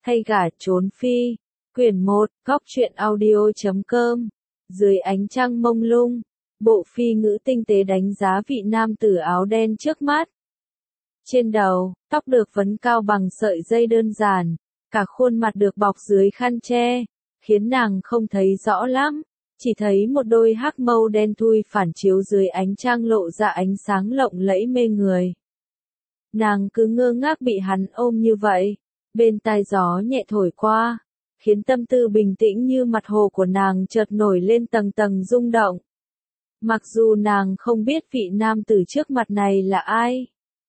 Thay gả trốn phi. Quyển 1, góc truyện audio.com. Dưới ánh trăng mông lung, bộ phi ngữ tinh tế đánh giá vị nam tử áo đen trước mắt. Trên đầu, tóc được vấn cao bằng sợi dây đơn giản, cả khuôn mặt được bọc dưới khăn che, khiến nàng không thấy rõ lắm, chỉ thấy một đôi hắc mâu đen thui phản chiếu dưới ánh trăng lộ ra ánh sáng lộng lẫy mê người. Nàng cứ ngơ ngác bị hắn ôm như vậy, bên tai gió nhẹ thổi qua, khiến tâm tư bình tĩnh như mặt hồ của nàng chợt nổi lên tầng tầng rung động. Mặc dù nàng không biết vị nam tử trước mặt này là ai,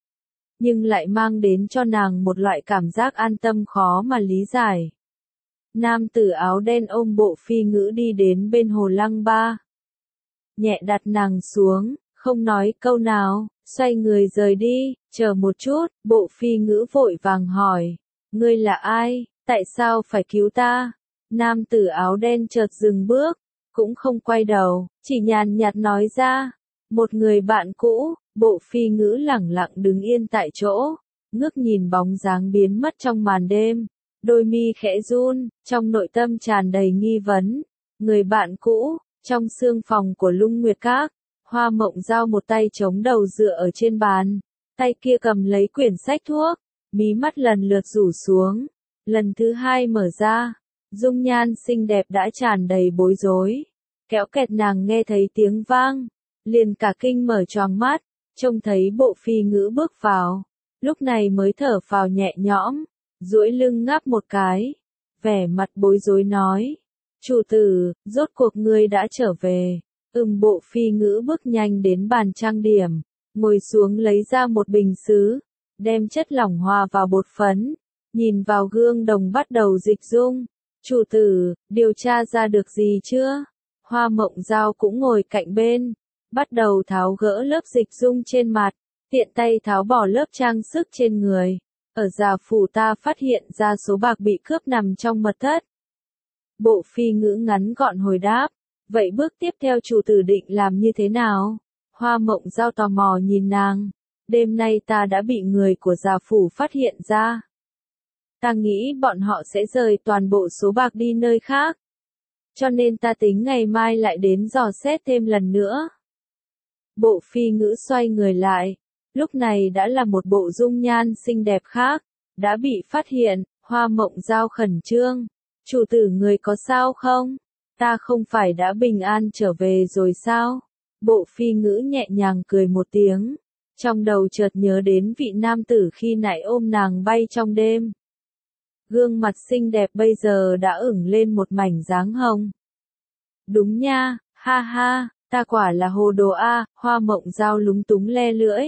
nhưng lại mang đến cho nàng một loại cảm giác an tâm khó mà lý giải. Nam tử áo đen ôm bộ phi ngữ đi đến bên hồ lăng ba. Nhẹ đặt nàng xuống, không nói câu nào, xoay người rời đi, chờ một chút, bộ phi ngữ vội vàng hỏi, ngươi là ai, tại sao phải cứu ta? Nam tử áo đen chợt dừng bước, cũng không quay đầu, chỉ nhàn nhạt nói ra, một người bạn cũ. Bộ phi ngữ lẳng lặng đứng yên tại chỗ, ngước nhìn bóng dáng biến mất trong màn đêm, đôi mi khẽ run, trong nội tâm tràn đầy nghi vấn. Người bạn cũ, trong sương phòng của Lung Nguyệt Các, Hoa Mộng Dao một tay chống đầu dựa ở trên bàn, tay kia cầm lấy quyển sách thuốc, mí mắt lần lượt rủ xuống, lần thứ hai mở ra, dung nhan xinh đẹp đã tràn đầy bối rối. Kéo kẹt nàng nghe thấy tiếng vang, liền cả kinh mở choàng mắt. Trông thấy bộ phi ngữ bước vào, lúc này mới thở phào nhẹ nhõm, duỗi lưng ngáp một cái, vẻ mặt bối rối nói, chủ tử, rốt cuộc ngươi đã trở về. Bộ phi ngữ bước nhanh đến bàn trang điểm, ngồi xuống lấy ra một bình sứ, đem chất lỏng hòa vào bột phấn, nhìn vào gương đồng bắt đầu dịch dung. Chủ tử, điều tra ra được gì chưa? Hoa Mộng Dao cũng ngồi cạnh bên, bắt đầu tháo gỡ lớp dịch dung trên mặt, tiện tay tháo bỏ lớp trang sức trên người. Ở Già Phủ ta phát hiện ra số bạc bị cướp nằm trong mật thất. Bộ phi ngữ ngắn gọn hồi đáp, vậy bước tiếp theo chủ tử định làm như thế nào? Hoa Mộng Dao tò mò nhìn nàng, đêm nay ta đã bị người của Già Phủ phát hiện ra. Ta nghĩ bọn họ sẽ rời toàn bộ số bạc đi nơi khác. Cho nên ta tính ngày mai lại đến dò xét thêm lần nữa. Bộ phi ngữ xoay người lại, lúc này đã là một bộ dung nhan xinh đẹp khác, đã bị phát hiện. Hoa Mộng Dao khẩn trương, chủ tử người có sao không? Ta không phải đã bình an trở về rồi sao? Bộ phi ngữ nhẹ nhàng cười một tiếng, trong đầu chợt nhớ đến vị nam tử khi nãy ôm nàng bay trong đêm. Gương mặt xinh đẹp bây giờ đã ửng lên một mảnh dáng hồng. Đúng nha, ha ha. Ta quả là hồ đồ a. Hoa Mộng Dao lúng túng le lưỡi.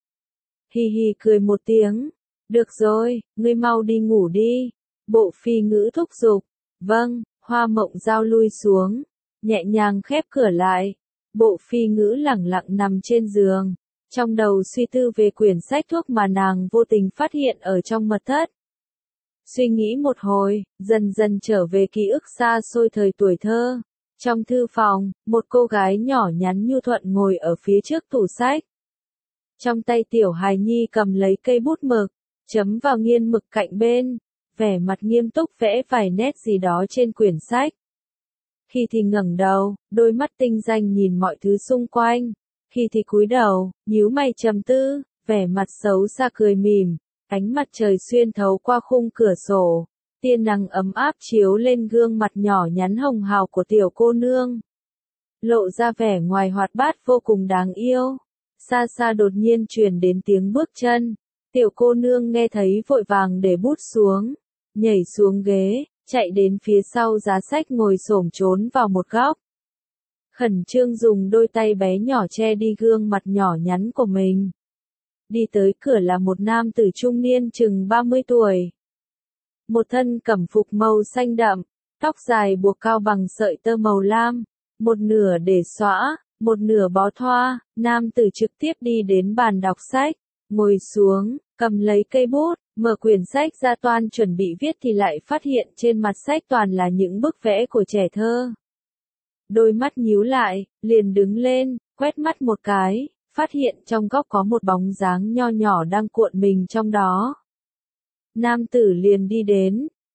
Hi hi cười một tiếng. Được rồi, ngươi mau đi ngủ đi. Bộ phi ngữ thúc giục. Vâng, Hoa Mộng Dao lui xuống, nhẹ nhàng khép cửa lại. Bộ phi ngữ lẳng lặng nằm trên giường, trong đầu suy tư về quyển sách thuốc mà nàng vô tình phát hiện ở trong mật thất. Suy nghĩ một hồi, dần dần trở về ký ức xa xôi thời tuổi thơ. Trong thư phòng, một cô gái nhỏ nhắn nhu thuận ngồi ở phía trước tủ sách. Trong tay tiểu hài nhi cầm lấy cây bút mực, chấm vào nghiên mực cạnh bên, vẻ mặt nghiêm túc vẽ vài nét gì đó trên quyển sách. Khi thì ngẩng đầu, đôi mắt tinh danh nhìn mọi thứ xung quanh, khi thì cúi đầu, nhíu mày trầm tư, vẻ mặt xấu xa cười mỉm, ánh mặt trời xuyên thấu qua khung cửa sổ. Tia nắng ấm áp chiếu lên gương mặt nhỏ nhắn hồng hào của tiểu cô nương. Lộ ra vẻ ngoài hoạt bát vô cùng đáng yêu. Xa xa đột nhiên truyền đến tiếng bước chân. Tiểu cô nương nghe thấy vội vàng để bút xuống. Nhảy xuống ghế, chạy đến phía sau giá sách ngồi xổm trốn vào một góc. Khẩn trương dùng đôi tay bé nhỏ che đi gương mặt nhỏ nhắn của mình. Đi tới cửa là một nam tử trung niên chừng 30 tuổi. Một thân cẩm phục màu xanh đậm, tóc dài buộc cao bằng sợi tơ màu lam, một nửa để xõa, một nửa bó thoa. Nam tử trực tiếp đi đến bàn đọc sách, ngồi xuống, cầm lấy cây bút, mở quyển sách ra toan chuẩn bị viết thì lại phát hiện trên mặt sách toàn là những bức vẽ của trẻ thơ. Đôi mắt nhíu lại, liền đứng lên, quét mắt một cái, phát hiện trong góc có một bóng dáng nho nhỏ đang cuộn mình trong đó. Nam tử liền đi đến,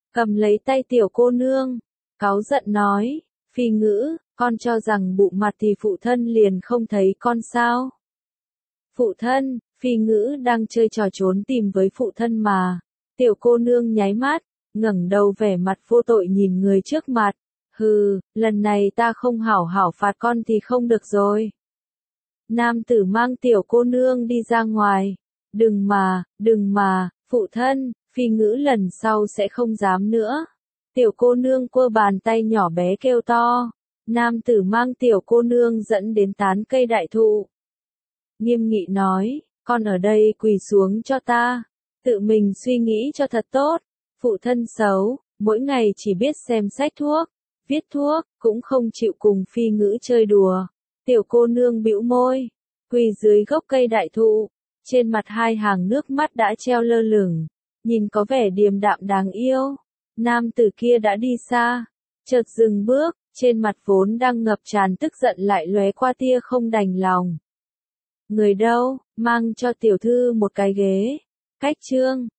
cầm lấy tay tiểu cô nương, cáu giận nói, Phi Ngữ, con cho rằng bụng mặt thì phụ thân liền không thấy con sao? Phụ thân, Phi Ngữ đang chơi trò trốn tìm với phụ thân mà. Tiểu cô nương nháy mắt, ngẩng đầu vẻ mặt vô tội nhìn người trước mặt. Hừ, lần này ta không hảo hảo phạt con thì không được rồi. Nam tử mang tiểu cô nương đi ra ngoài. Đừng mà, phụ thân, Phi Ngữ lần sau sẽ không dám nữa. Tiểu cô nương quơ bàn tay nhỏ bé kêu to. Nam tử mang tiểu cô nương dẫn đến tán cây đại thụ. Nghiêm nghị nói, con ở đây quỳ xuống cho ta. Tự mình suy nghĩ cho thật tốt. Phụ thân xấu, mỗi ngày chỉ biết xem sách thuốc, viết thuốc, cũng không chịu cùng Phi Ngữ chơi đùa. Tiểu cô nương bĩu môi, quỳ dưới gốc cây đại thụ. Trên mặt hai hàng nước mắt đã treo lơ lửng, nhìn có vẻ điềm đạm đáng yêu. Nam tử kia đã đi xa, chợt dừng bước, trên mặt vốn đang ngập tràn tức giận lại lóe qua tia không đành lòng. Người đâu, mang cho tiểu thư một cái ghế. Cách chương